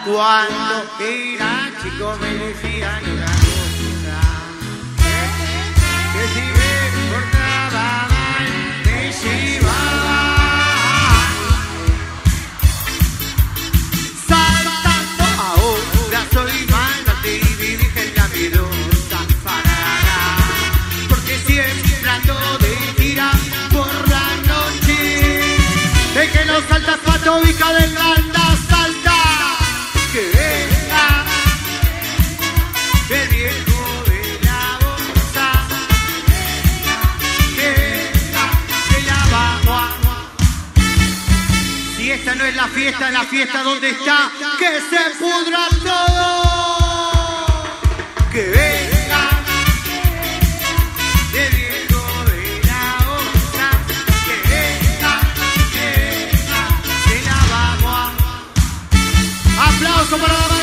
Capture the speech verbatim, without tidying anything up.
Cuando era chico me decían una cosa, que si me portaba mal me llevaba. Saltando ahora soy maldate y mi virgen la miedosa parará, porque siempre ando de gira por la noche. De que no saltas pato y del banda salta. Que venga el viejo de la bolsa, que venga, que la vamos a... Si esta no es la fiesta, la fiesta donde está, que se pudra todo. Que venga el viejo de la bolsa, que venga, que venga, que la vamos a... Aplauso para la